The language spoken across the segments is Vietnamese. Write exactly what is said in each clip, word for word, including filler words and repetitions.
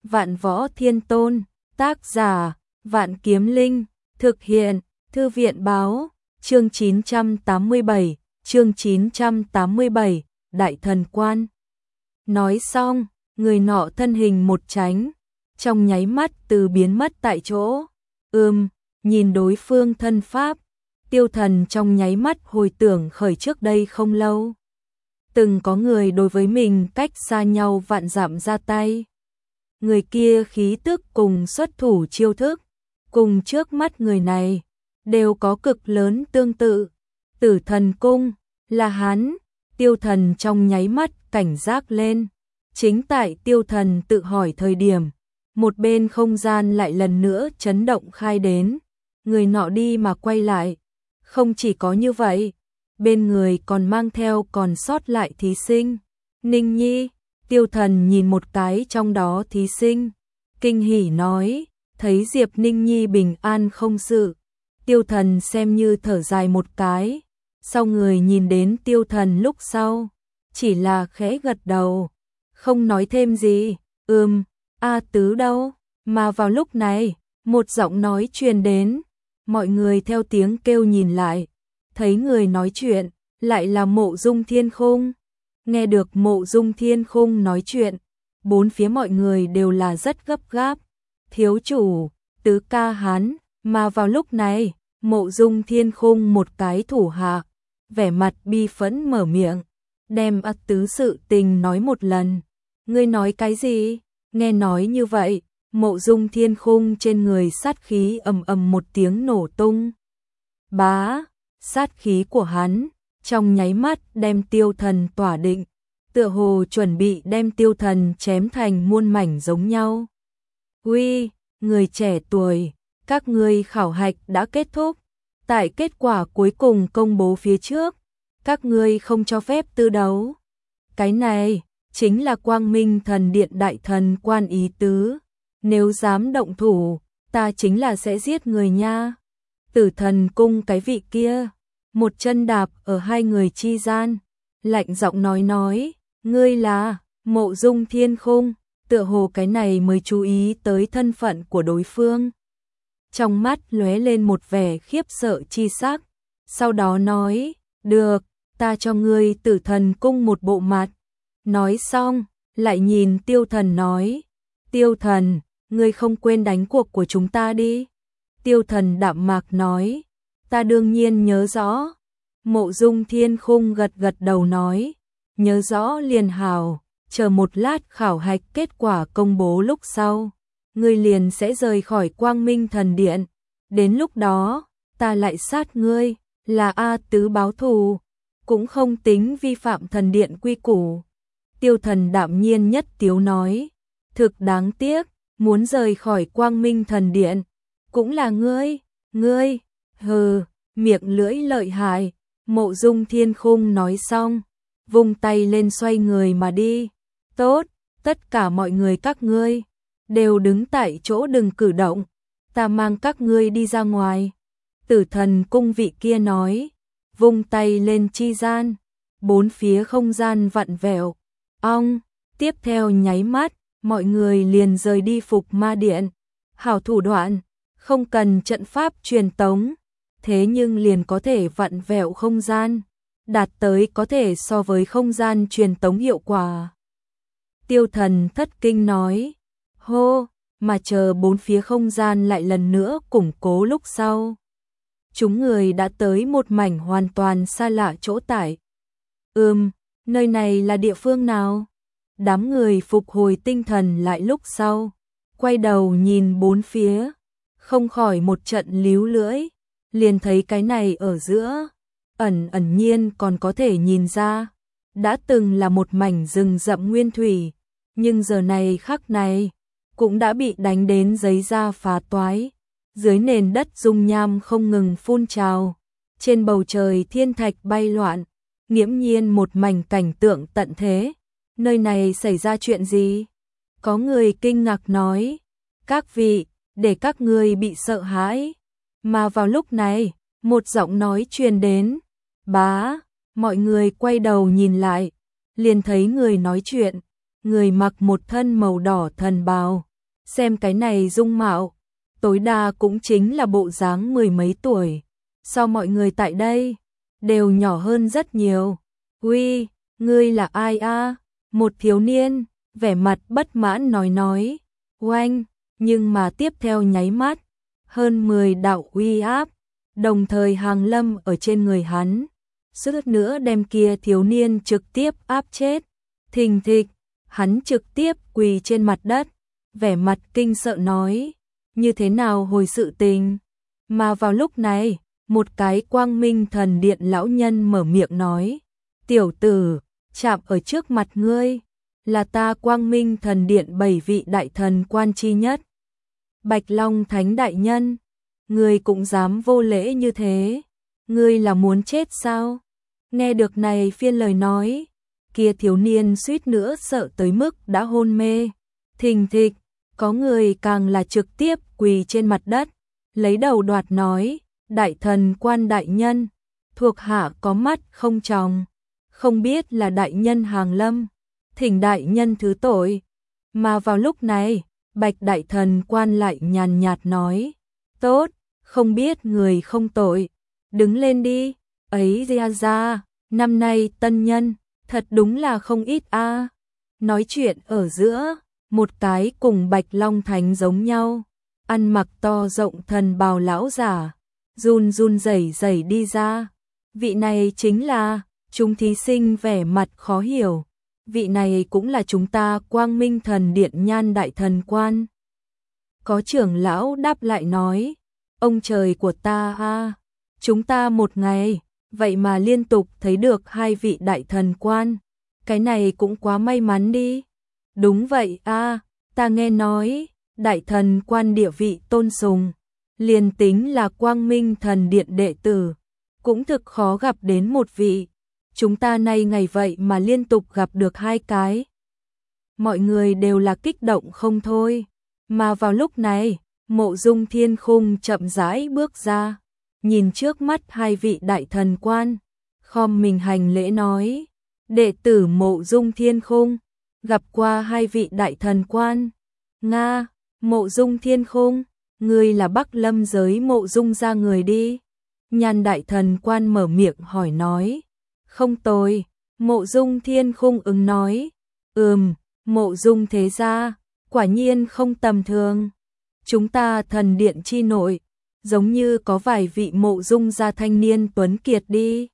Vạn Võ Thiên Tôn, tác giả, Vạn Kiếm Linh, thực hiện, Thư viện báo, chương chín trăm tám mươi bảy, chương chín trăm tám mươi bảy, Đại Thần Quan. Nói xong, người nọ thân hình một tránh, trong nháy mắt từ biến mất tại chỗ. Ừm, nhìn đối phương thân pháp, Tiêu Thần trong nháy mắt hồi tưởng khởi trước đây không lâu. Từng có người đối với mình cách xa nhau vạn dặm ra tay. Người kia khí tức cùng xuất thủ chiêu thức, cùng trước mắt người này, đều có cực lớn tương tự. Tử Thần Cung, là hắn. Tiêu Thần trong nháy mắt cảnh giác lên. Chính tại Tiêu Thần tự hỏi thời điểm, một bên không gian lại lần nữa chấn động khai đến. Người nọ đi mà quay lại. Không chỉ có như vậy, bên người còn mang theo còn sót lại thí sinh. Ninh Nhi, Tiêu Thần nhìn một cái trong đó thí sinh, kinh hỉ nói, thấy Diệp Ninh Nhi bình an không sự. Tiêu Thần xem như thở dài một cái, sau người nhìn đến Tiêu Thần lúc sau, chỉ là khẽ gật đầu, không nói thêm gì. Ừm, A Tứ đâu? Mà vào lúc này, một giọng nói truyền đến, mọi người theo tiếng kêu nhìn lại, thấy người nói chuyện, lại là Mộ Dung Thiên Khung. Nghe được Mộ Dung Thiên Khung nói chuyện, bốn phía mọi người đều là rất gấp gáp. Thiếu chủ, Tứ ca hắn, mà vào lúc này, Mộ Dung Thiên Khung một cái thủ hạ, vẻ mặt bi phẫn mở miệng, đem A Tứ sự tình nói một lần. Ngươi nói cái gì? Nghe nói như vậy, Mộ Dung Thiên Khung trên người sát khí ầm ầm một tiếng nổ tung. Bá, sát khí của hắn trong nháy mắt đem Tiêu Thần tỏa định, tựa hồ chuẩn bị đem Tiêu Thần chém thành muôn mảnh giống nhau. Uy, người trẻ tuổi, các ngươi khảo hạch đã kết thúc. Tại kết quả cuối cùng công bố phía trước, các ngươi không cho phép tư đấu. Cái này chính là Quang Minh Thần Điện Đại Thần Quan ý tứ. Nếu dám động thủ, ta chính là sẽ giết người nha. Tử Thần Cung cái vị kia, một chân đạp ở hai người chi gian, lạnh giọng nói nói, ngươi là Mộ Dung Thiên Khung, tựa hồ cái này mới chú ý tới thân phận của đối phương. Trong mắt lóe lên một vẻ khiếp sợ chi sắc, sau đó nói, được, ta cho ngươi Tử Thần Cung một bộ mặt. Nói xong, lại nhìn Tiêu Thần nói, Tiêu Thần, ngươi không quên đánh cuộc của chúng ta đi. Tiêu Thần đạm mạc nói, ta đương nhiên nhớ rõ. Mộ Dung Thiên Khung gật gật đầu nói, nhớ rõ liền hào, chờ một lát khảo hạch kết quả công bố lúc sau, ngươi liền sẽ rời khỏi Quang Minh Thần Điện. Đến lúc đó, ta lại sát ngươi, là A Tứ báo thù, cũng không tính vi phạm thần điện quy củ. Tiêu Thần đạm nhiên nhất tiếu nói, thực đáng tiếc, muốn rời khỏi Quang Minh Thần Điện, cũng là ngươi, ngươi, hừ, miệng lưỡi lợi hại. Mộ Dung Thiên Khung nói xong, vung tay lên xoay người mà đi. Tốt, tất cả mọi người các ngươi, đều đứng tại chỗ đừng cử động, ta mang các ngươi đi ra ngoài. Tử Thần Cung vị kia nói, vung tay lên chi gian, bốn phía không gian vặn vẹo. Ong, tiếp theo nháy mắt, mọi người liền rời đi Phục Ma Điện. Hảo thủ đoạn, không cần trận pháp truyền tống, thế nhưng liền có thể vặn vẹo không gian, đạt tới có thể so với không gian truyền tống hiệu quả. Tiêu Thần thất kinh nói, hô, mà chờ bốn phía không gian lại lần nữa củng cố lúc sau. Chúng người đã tới một mảnh hoàn toàn xa lạ chỗ tại. Ừm, nơi này là địa phương nào? Đám người phục hồi tinh thần lại lúc sau, quay đầu nhìn bốn phía, không khỏi một trận líu lưỡi, liền thấy cái này ở giữa, ẩn ẩn nhiên còn có thể nhìn ra, đã từng là một mảnh rừng rậm nguyên thủy, nhưng giờ này khắc này, cũng đã bị đánh đến giấy da phá toái, dưới nền đất dung nham không ngừng phun trào, trên bầu trời thiên thạch bay loạn, nghiễm nhiên một mảnh cảnh tượng tận thế. Nơi này xảy ra chuyện gì? Có người kinh ngạc nói, các vị, để các ngươi bị sợ hãi. Mà vào lúc này, một giọng nói truyền đến, bá, mọi người quay đầu nhìn lại, liền thấy người nói chuyện, người mặc một thân màu đỏ thần bào, xem cái này dung mạo, tối đa cũng chính là bộ dáng mười mấy tuổi. Sao mọi người tại đây đều nhỏ hơn rất nhiều. Uy, ngươi là ai a? Một thiếu niên, vẻ mặt bất mãn nói nói. Oanh, nhưng mà tiếp theo nháy mắt, hơn mười đạo uy áp, đồng thời hàng lâm ở trên người hắn. Suýt nữa đem kia thiếu niên trực tiếp áp chết. Thình thịch, hắn trực tiếp quỳ trên mặt đất, vẻ mặt kinh sợ nói. Như thế nào hồi sự tình? Mà vào lúc này, một cái quang minh thần điện lão nhân mở miệng nói. Tiểu tử, chạm ở trước mặt ngươi, là ta quang minh thần điện bảy vị đại thần quan chi nhất. Bạch Long Thánh đại nhân, ngươi cũng dám vô lễ như thế, ngươi là muốn chết sao? Nghe được này phiên lời nói, kia thiếu niên suýt nữa sợ tới mức đã hôn mê. Thình thịch, có người càng là trực tiếp quỳ trên mặt đất, lấy đầu đoạt nói, đại thần quan đại nhân, thuộc hạ có mắt không tròng, không biết là đại nhân hàng lâm, thỉnh đại nhân thứ tội. Mà vào lúc này, Bạch đại thần quan lại nhàn nhạt nói, tốt, không biết người không tội, đứng lên đi. Ấy ra ra, năm nay tân nhân, thật đúng là không ít a. Nói chuyện ở giữa, một cái cùng Bạch Long Thánh giống nhau, ăn mặc to rộng thần bào lão giả, run run rẩy rẩy đi ra. Vị này chính là, chúng thí sinh vẻ mặt khó hiểu. Vị này cũng là chúng ta Quang Minh Thần Điện Nhan đại thần quan. Có trưởng lão đáp lại nói, ông trời của ta a, chúng ta một ngày, vậy mà liên tục thấy được hai vị đại thần quan, cái này cũng quá may mắn đi. Đúng vậy a, ta nghe nói, đại thần quan địa vị tôn sùng, liền tính là Quang Minh Thần Điện đệ tử, cũng thực khó gặp đến một vị. Chúng ta nay ngày vậy mà liên tục gặp được hai cái. Mọi người đều là kích động không thôi. Mà vào lúc này, Mộ Dung Thiên Khung chậm rãi bước ra, nhìn trước mắt hai vị đại thần quan, khom mình hành lễ nói, đệ tử Mộ Dung Thiên Khung, gặp qua hai vị đại thần quan. Nga, Mộ Dung Thiên Khung, ngươi là Bắc Lâm giới Mộ Dung gia người đi. Nhan đại thần quan mở miệng hỏi nói. Không tồi, Mộ Dung Thiên Khung ứng nói. Ừm, Mộ Dung thế gia, quả nhiên không tầm thường. Chúng ta thần điện chi nội, giống như có vài vị Mộ Dung gia thanh niên tuấn kiệt đi.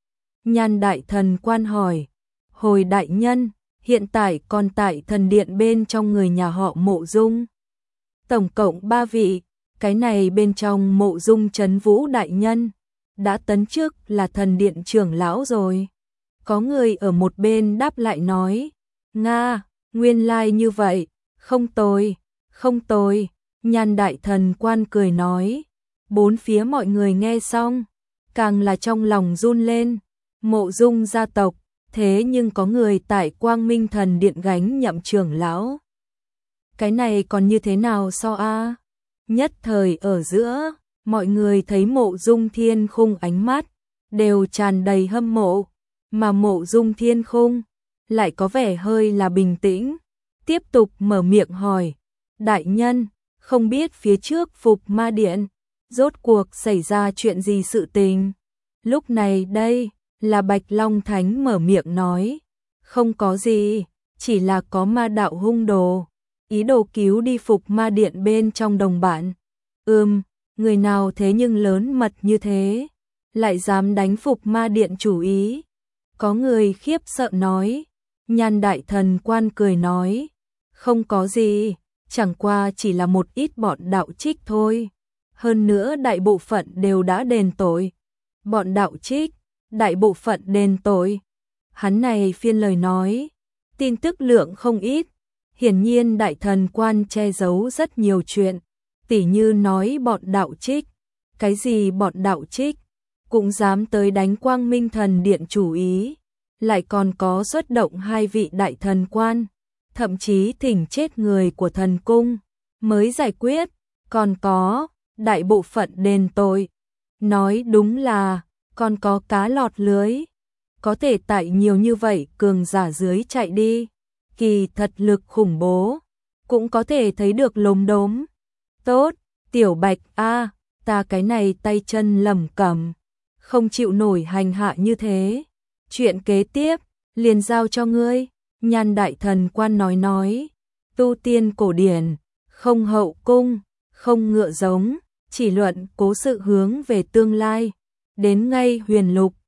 Nhan đại thần quan hỏi. Hồi đại nhân, hiện tại còn tại thần điện bên trong người nhà họ Mộ Dung. Tổng cộng ba vị, cái này bên trong Mộ Dung Trấn Vũ đại nhân, đã tấn chức là thần điện trưởng lão rồi. Có người ở một bên đáp lại nói, Nga, nguyên lai like như vậy, không tồi, không tồi. Nhan đại thần quan cười nói, bốn phía mọi người nghe xong, càng là trong lòng run lên. Mộ Dung gia tộc, thế nhưng có người tại Quang Minh Thần Điện gánh nhậm trưởng lão. Cái này còn như thế nào so a? Nhất thời ở giữa, mọi người thấy Mộ Dung Thiên Khung ánh mắt đều tràn đầy hâm mộ, mà Mộ Dung Thiên Khung lại có vẻ hơi là bình tĩnh, tiếp tục mở miệng hỏi, đại nhân, không biết phía trước Phục Ma Điện rốt cuộc xảy ra chuyện gì sự tình. Lúc này đây là Bạch Long Thánh mở miệng nói, không có gì, chỉ là có ma đạo hung đồ, ý đồ cứu đi Phục Ma Điện bên trong đồng bạn. Ừm, người nào thế nhưng lớn mật như thế, lại dám đánh Phục Ma Điện chủ ý. Có người khiếp sợ nói. Nhan đại thần quan cười nói, không có gì, chẳng qua chỉ là một ít bọn đạo trích thôi. Hơn nữa đại bộ phận đều đã đền tội. Bọn đạo trích, đại bộ phận đền tội. Hắn này phiên lời nói, tin tức lượng không ít. Hiển nhiên đại thần quan che giấu rất nhiều chuyện, tỉ như nói bọn đạo trích, cái gì bọn đạo trích, cũng dám tới đánh Quang Minh Thần Điện chủ ý, lại còn có xuất động hai vị đại thần quan, thậm chí thỉnh chết người của thần cung, mới giải quyết, còn có, đại bộ phận đền tội. Nói đúng là, còn có cá lọt lưới, có thể tại nhiều như vậy cường giả dưới chạy đi, kỳ thật lực khủng bố. cũng có thể thấy được lốm đốm. Tốt, Tiểu Bạch a, ta cái này tay chân lẩm cẩm, không chịu nổi hành hạ như thế. Chuyện kế tiếp, liền giao cho ngươi. Nhan đại thần quan nói nói, tu tiên cổ điển, không hậu cung, không ngựa giống, chỉ luận cố sự hướng về tương lai. Đến ngay huyền lục,